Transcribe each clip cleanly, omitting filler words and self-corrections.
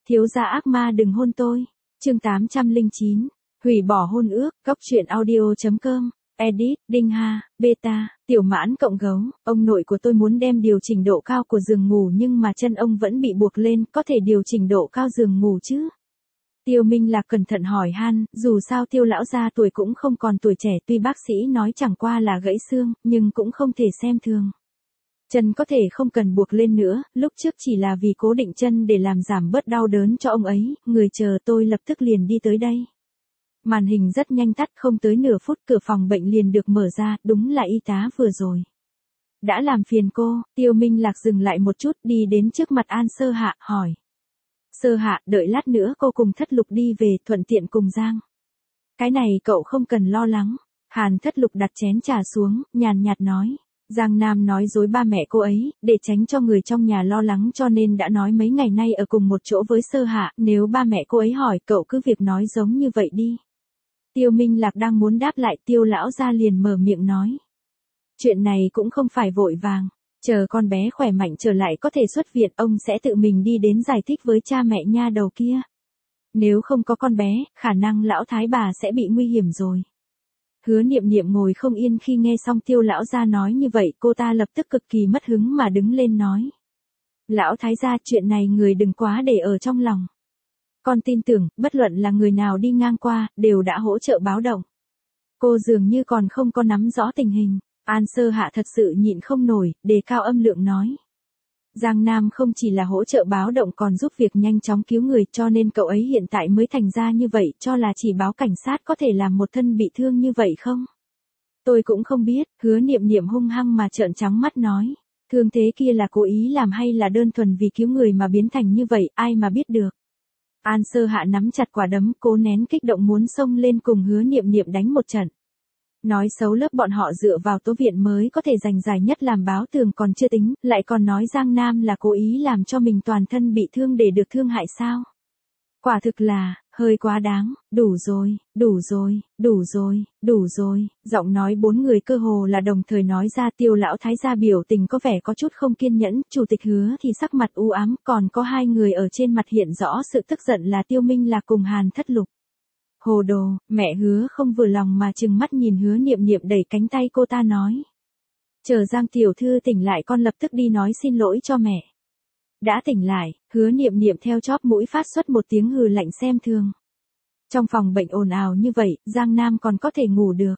Thiếu gia ác ma đừng hôn tôi. Chương 809. Hủy bỏ hôn ước. Cóc truyện audio.com. Edit, Đinh Ha, Beta, Tiểu Mãn cộng gấu. Ông nội của tôi muốn đem điều chỉnh độ cao của giường ngủ nhưng mà chân ông vẫn bị buộc lên, có thể điều chỉnh độ cao giường ngủ chứ? Tiêu Minh Lạc cẩn thận hỏi han, dù sao Tiêu lão gia tuổi cũng không còn tuổi trẻ, tuy bác sĩ nói chẳng qua là gãy xương, nhưng cũng không thể xem thường. Chân có thể không cần buộc lên nữa, lúc trước chỉ là vì cố định chân để làm giảm bớt đau đớn cho ông ấy, người chờ tôi lập tức liền đi tới đây. Màn hình rất nhanh tắt, không tới nửa phút cửa phòng bệnh liền được mở ra, đúng là y tá vừa rồi. Đã làm phiền cô. Tiêu Minh Lạc dừng lại một chút, đi đến trước mặt An Sơ Hạ, hỏi. Sơ Hạ, đợi lát nữa cô cùng Thất Lục đi về, thuận tiện cùng Giang. Cái này cậu không cần lo lắng. Hàn Thất Lục đặt chén trà xuống, nhàn nhạt nói. Giang Nam nói dối ba mẹ cô ấy, để tránh cho người trong nhà lo lắng cho nên đã nói mấy ngày nay ở cùng một chỗ với Sơ Hạ, nếu ba mẹ cô ấy hỏi cậu cứ việc nói giống như vậy đi. Tiêu Minh Lạc đang muốn đáp lại, Tiêu lão gia liền mở miệng nói. Chuyện này cũng không phải vội vàng, chờ con bé khỏe mạnh trở lại có thể xuất viện, ông sẽ tự mình đi đến giải thích với cha mẹ nha đầu kia. Nếu không có con bé, khả năng lão thái bà sẽ bị nguy hiểm rồi. Hứa Niệm Niệm ngồi không yên khi nghe xong Tiêu lão gia nói như vậy, cô ta lập tức cực kỳ mất hứng mà đứng lên nói. Lão thái gia, chuyện này người đừng quá để ở trong lòng. Con tin tưởng, bất luận là người nào đi ngang qua, đều đã hỗ trợ báo động. Cô dường như còn không có nắm rõ tình hình. An Sơ Hạ thật sự nhịn không nổi, đề cao âm lượng nói. Giang Nam không chỉ là hỗ trợ báo động còn giúp việc nhanh chóng cứu người, cho nên cậu ấy hiện tại mới thành ra như vậy, cho là chỉ báo cảnh sát có thể làm một thân bị thương như vậy không? Tôi cũng không biết. Hứa Niệm Niệm hung hăng mà trợn trắng mắt nói. Thương thế kia là cố ý làm hay là đơn thuần vì cứu người mà biến thành như vậy, ai mà biết được. An Sơ Hạ nắm chặt quả đấm, cố nén kích động muốn xông lên cùng Hứa Niệm Niệm đánh một trận. Nói xấu lớp bọn họ dựa vào tố viện mới có thể giành giải nhất làm báo tường còn chưa tính, lại còn nói Giang Nam là cố ý làm cho mình toàn thân bị thương để được thương hại sao. Quả thực là, hơi quá đáng. Đủ rồi, đủ rồi, đủ rồi, đủ rồi. Giọng nói bốn người cơ hồ là đồng thời nói ra. Tiêu lão thái gia biểu tình có vẻ có chút không kiên nhẫn, chủ tịch Hứa thì sắc mặt u ám, còn có hai người ở trên mặt hiện rõ sự tức giận là Tiêu Minh Lạc cùng Hàn Thất Lục. Hồ đồ. Mẹ Hứa không vừa lòng mà trừng mắt nhìn Hứa Niệm Niệm, đẩy cánh tay cô ta nói. Chờ Giang tiểu thư tỉnh lại con lập tức đi nói xin lỗi cho mẹ. Đã tỉnh lại, Hứa Niệm Niệm theo chóp mũi phát xuất một tiếng hừ lạnh xem thường. Trong phòng bệnh ồn ào như vậy, Giang Nam còn có thể ngủ được.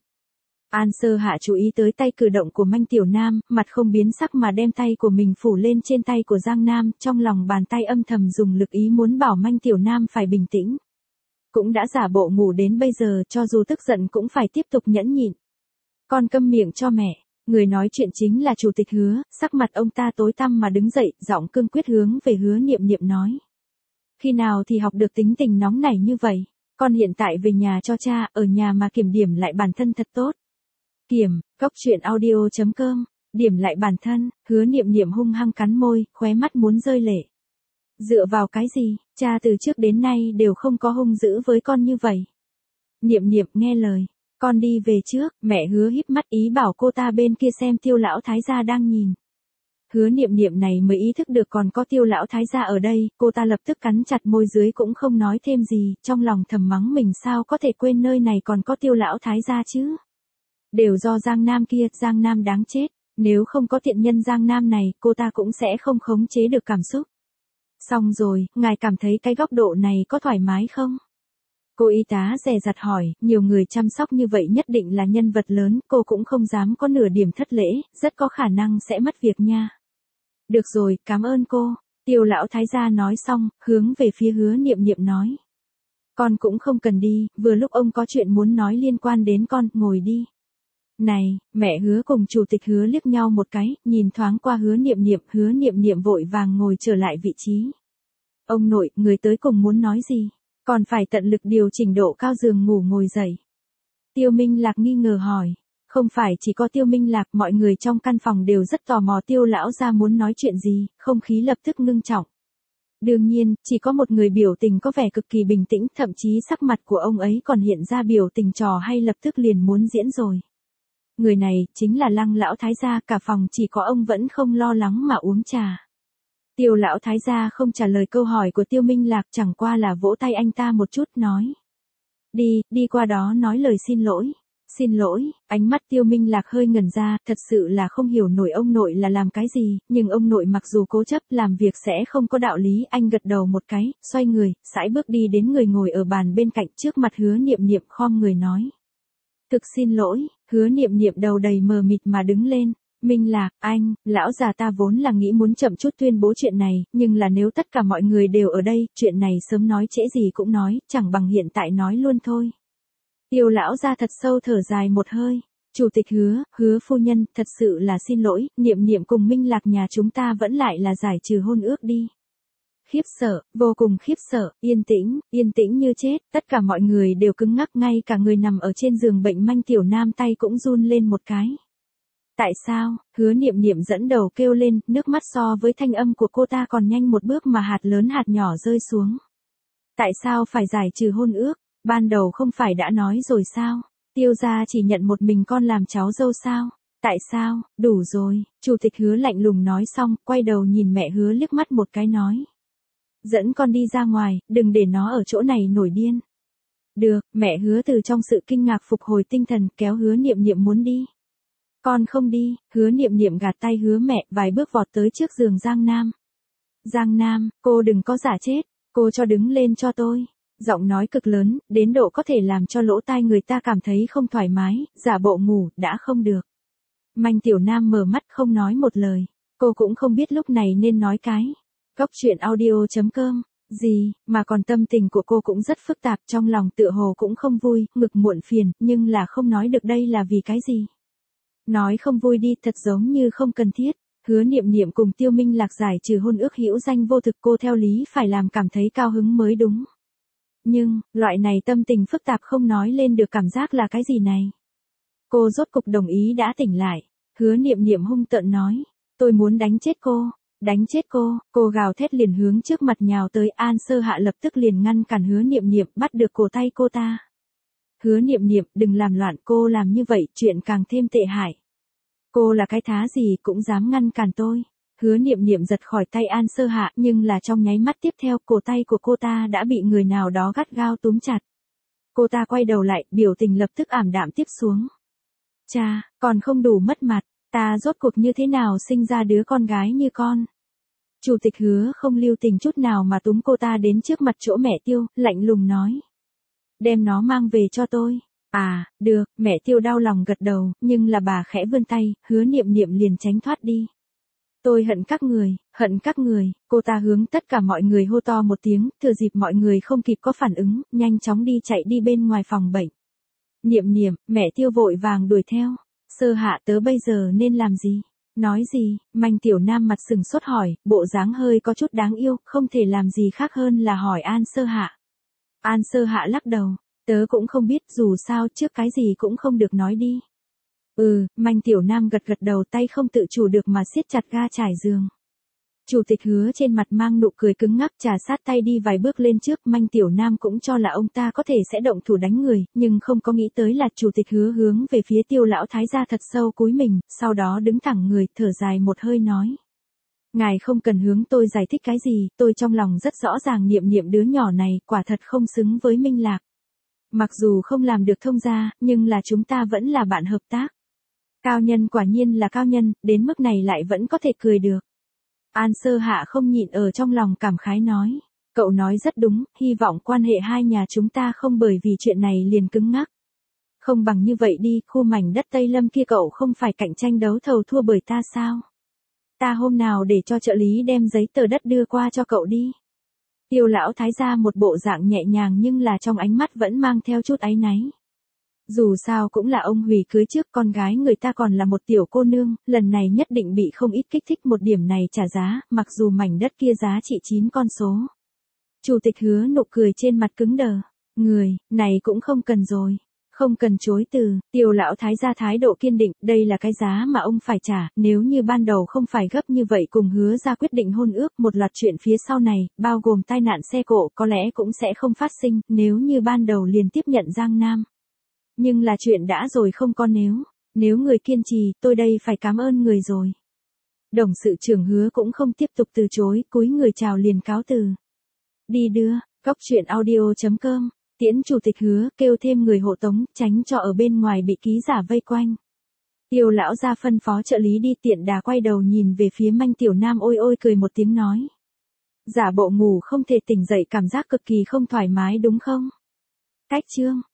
An Sơ Hạ chú ý tới tay cử động của Manh Tiểu Nam, mặt không biến sắc mà đem tay của mình phủ lên trên tay của Giang Nam, trong lòng bàn tay âm thầm dùng lực ý muốn bảo Manh Tiểu Nam phải bình tĩnh. Cũng đã giả bộ ngủ đến bây giờ, cho dù tức giận cũng phải tiếp tục nhẫn nhịn. Con câm miệng cho mẹ. Người nói chuyện chính là chủ tịch Hứa, sắc mặt ông ta tối tăm mà đứng dậy, giọng cương quyết hướng về Hứa Niệm Niệm nói. Khi nào thì học được tính tình nóng nảy như vậy? Con hiện tại về nhà cho cha, ở nhà mà kiểm điểm lại bản thân thật tốt. Kiểm, cóc truyện audio.com, điểm lại bản thân. Hứa Niệm Niệm hung hăng cắn môi, khóe mắt muốn rơi lệ. Dựa vào cái gì, cha từ trước đến nay đều không có hung dữ với con như vậy. Niệm Niệm nghe lời, con đi về trước. Mẹ Hứa híp mắt ý bảo cô ta bên kia xem Tiêu lão thái gia đang nhìn. Hứa Niệm Niệm này mới ý thức được còn có Tiêu lão thái gia ở đây, cô ta lập tức cắn chặt môi dưới cũng không nói thêm gì, trong lòng thầm mắng mình sao có thể quên nơi này còn có Tiêu lão thái gia chứ. Đều do Giang Nam kia, Giang Nam đáng chết, nếu không có tiện nhân Giang Nam này, cô ta cũng sẽ không khống chế được cảm xúc. Xong rồi, ngài cảm thấy cái góc độ này có thoải mái không? Cô y tá dè dặt hỏi, nhiều người chăm sóc như vậy nhất định là nhân vật lớn, cô cũng không dám có nửa điểm thất lễ, rất có khả năng sẽ mất việc nha. Được rồi, cảm ơn cô. Tiêu lão thái gia nói xong, hướng về phía Hứa Niệm Niệm nói. Con cũng không cần đi, vừa lúc ông có chuyện muốn nói liên quan đến con, ngồi đi. Này, mẹ Hứa cùng chủ tịch Hứa liếc nhau một cái, nhìn thoáng qua Hứa Niệm Niệm vội vàng ngồi trở lại vị trí. Ông nội, người tới cùng muốn nói gì? Còn phải tận lực điều chỉnh độ cao giường ngủ ngồi dậy. Tiêu Minh Lạc nghi ngờ hỏi. Không phải chỉ có Tiêu Minh Lạc, mọi người trong căn phòng đều rất tò mò Tiêu lão gia muốn nói chuyện gì, không khí lập tức ngưng trọng. Đương nhiên, chỉ có một người biểu tình có vẻ cực kỳ bình tĩnh, thậm chí sắc mặt của ông ấy còn hiện ra biểu tình trò hay lập tức liền muốn diễn rồi. Người này, chính là Lăng lão thái gia, cả phòng chỉ có ông vẫn không lo lắng mà uống trà. Tiêu lão thái gia không trả lời câu hỏi của Tiêu Minh Lạc, chẳng qua là vỗ tay anh ta một chút nói. Đi qua đó nói lời xin lỗi. Xin lỗi, ánh mắt Tiêu Minh Lạc hơi ngẩn ra, thật sự là không hiểu nổi ông nội là làm cái gì, nhưng ông nội mặc dù cố chấp làm việc sẽ không có đạo lý, anh gật đầu một cái, xoay người, sải bước đi đến người ngồi ở bàn bên cạnh trước mặt Hứa Niệm Niệm khom người nói. Thực xin lỗi, Hứa Niệm Niệm đầu đầy mờ mịt mà đứng lên. Minh Lạc, anh, lão già ta vốn là nghĩ muốn chậm chút tuyên bố chuyện này, nhưng là nếu tất cả mọi người đều ở đây, chuyện này sớm nói trễ gì cũng nói, chẳng bằng hiện tại nói luôn thôi. Tiêu lão ra thật sâu thở dài một hơi. Chủ tịch Hứa phu nhân, thật sự là xin lỗi, Niệm Niệm cùng Minh Lạc nhà chúng ta vẫn lại là giải trừ hôn ước đi. Khiếp sợ, vô cùng khiếp sợ, yên tĩnh như chết, tất cả mọi người đều cứng ngắc, ngay cả người nằm ở trên giường bệnh Manh Tiểu Nam tay cũng run lên một cái. Tại sao? Hứa Niệm Niệm dẫn đầu kêu lên, nước mắt so với thanh âm của cô ta còn nhanh một bước mà hạt lớn hạt nhỏ rơi xuống. Tại sao phải giải trừ hôn ước? Ban đầu không phải đã nói rồi sao? Tiêu gia chỉ nhận một mình con làm cháu dâu sao? Tại sao? Đủ rồi. Chủ tịch Hứa lạnh lùng nói xong, quay đầu nhìn mẹ Hứa liếc mắt một cái nói. Dẫn con đi ra ngoài, đừng để nó ở chỗ này nổi điên. Được, mẹ Hứa từ trong sự kinh ngạc phục hồi tinh thần, kéo Hứa Niệm Niệm muốn đi. Con không đi. Hứa Niệm Niệm gạt tay Hứa mẹ, vài bước vọt tới trước giường Giang Nam. Giang Nam, cô đừng có giả chết, cô cho đứng lên cho tôi. Giọng nói cực lớn, đến độ có thể làm cho lỗ tai người ta cảm thấy không thoải mái, giả bộ ngủ, đã không được. Manh Tiểu Nam mở mắt không nói một lời, cô cũng không biết lúc này nên nói cái. Góc truyện audio.com, gì, mà còn tâm tình của cô cũng rất phức tạp, trong lòng tựa hồ cũng không vui, ngực muộn phiền, nhưng là không nói được đây là vì cái gì. Nói không vui đi, thật giống như không cần thiết. Hứa Niệm Niệm cùng Tiêu Minh Lạc giải trừ hôn ước hữu danh vô thực, cô theo lý phải làm cảm thấy cao hứng mới đúng. Nhưng, loại này tâm tình phức tạp không nói lên được cảm giác là cái gì này. Cô rốt cục đồng ý đã tỉnh lại. Hứa Niệm Niệm hung tợn nói. Tôi muốn đánh chết cô. Đánh chết cô gào thét liền hướng trước mặt nhào tới. An Sơ Hạ lập tức liền ngăn cản Hứa Niệm Niệm, bắt được cổ tay cô ta. Hứa Niệm Niệm, đừng làm loạn, cô làm như vậy, chuyện càng thêm tệ hại. Cô là cái thá gì cũng dám ngăn cản tôi. Hứa Niệm Niệm giật khỏi tay An Sơ Hạ, nhưng là trong nháy mắt tiếp theo, cổ tay của cô ta đã bị người nào đó gắt gao túm chặt. Cô ta quay đầu lại, biểu tình lập tức ảm đạm tiếp xuống. Cha, còn không đủ mất mặt, ta rốt cuộc như thế nào sinh ra đứa con gái như con. Chủ tịch Hứa không lưu tình chút nào mà túm cô ta đến trước mặt chỗ mẹ Tiêu, lạnh lùng nói. Đem nó mang về cho tôi. À, được, mẹ Tiêu đau lòng gật đầu, nhưng là bà khẽ vươn tay, Hứa Niệm Niệm liền tránh thoát đi. Tôi hận các người, cô ta hướng tất cả mọi người hô to một tiếng, thừa dịp mọi người không kịp có phản ứng, nhanh chóng chạy đi bên ngoài phòng bệnh. Niệm Niệm, mẹ Tiêu vội vàng đuổi theo. Sơ Hạ, tớ bây giờ nên làm gì? Nói gì? Manh Tiểu Nam mặt sừng sốt hỏi, bộ dáng hơi có chút đáng yêu, không thể làm gì khác hơn là hỏi An Sơ Hạ. An Sơ Hạ lắc đầu, tớ cũng không biết, dù sao trước cái gì cũng không được nói đi. Manh Tiểu Nam gật đầu, tay không tự chủ được mà siết chặt ga trải giường. Chủ tịch Hứa trên mặt mang nụ cười cứng ngắc, trà sát tay đi vài bước lên trước. Manh Tiểu Nam cũng cho là ông ta có thể sẽ động thủ đánh người, nhưng không có nghĩ tới là Chủ tịch Hứa hướng về phía Tiêu lão thái gia thật sâu cúi mình, sau đó đứng thẳng người, thở dài một hơi nói. Ngài không cần hướng tôi giải thích cái gì, tôi trong lòng rất rõ ràng Niệm Niệm đứa nhỏ này quả thật không xứng với Minh Lạc. Mặc dù không làm được thông gia, nhưng là chúng ta vẫn là bạn hợp tác. Cao nhân quả nhiên là cao nhân, đến mức này lại vẫn có thể cười được. An Sơ Hạ không nhịn ở trong lòng cảm khái nói. Cậu nói rất đúng, hy vọng quan hệ hai nhà chúng ta không bởi vì chuyện này liền cứng ngắc. Không bằng như vậy đi, khu mảnh đất Tây Lâm kia cậu không phải cạnh tranh đấu thầu thua bởi ta sao? Ta hôm nào để cho trợ lý đem giấy tờ đất đưa qua cho cậu đi. Tiêu lão thái gia một bộ dạng nhẹ nhàng nhưng là trong ánh mắt vẫn mang theo chút áy náy. Dù sao cũng là ông hủy cưới trước, con gái người ta còn là một tiểu cô nương, lần này nhất định bị không ít kích thích, một điểm này trả giá, mặc dù mảnh đất kia giá trị 9 con số. Chủ tịch Hứa nụ cười trên mặt cứng đờ. Người, này cũng không cần rồi. Không cần chối từ, Tiêu lão thái gia thái độ kiên định, đây là cái giá mà ông phải trả, nếu như ban đầu không phải gấp như vậy cùng Hứa ra quyết định hôn ước, một loạt chuyện phía sau này, bao gồm tai nạn xe cộ có lẽ cũng sẽ không phát sinh, nếu như ban đầu liền tiếp nhận Giang Nam. Nhưng là chuyện đã rồi không có nếu người kiên trì, tôi đây phải cảm ơn người rồi. Đồng sự trưởng Hứa cũng không tiếp tục từ chối, cúi người chào liền cáo từ. Đi đưa, Cóc truyện audio.com, tiễn chủ tịch Hứa, kêu thêm người hộ tống, tránh cho ở bên ngoài bị ký giả vây quanh. Tiêu lão ra phân phó trợ lý đi, tiện đà quay đầu nhìn về phía Manh Tiểu Nam ôi ôi cười một tiếng nói. Giả bộ ngủ không thể tỉnh dậy, cảm giác cực kỳ không thoải mái đúng không? Cách chương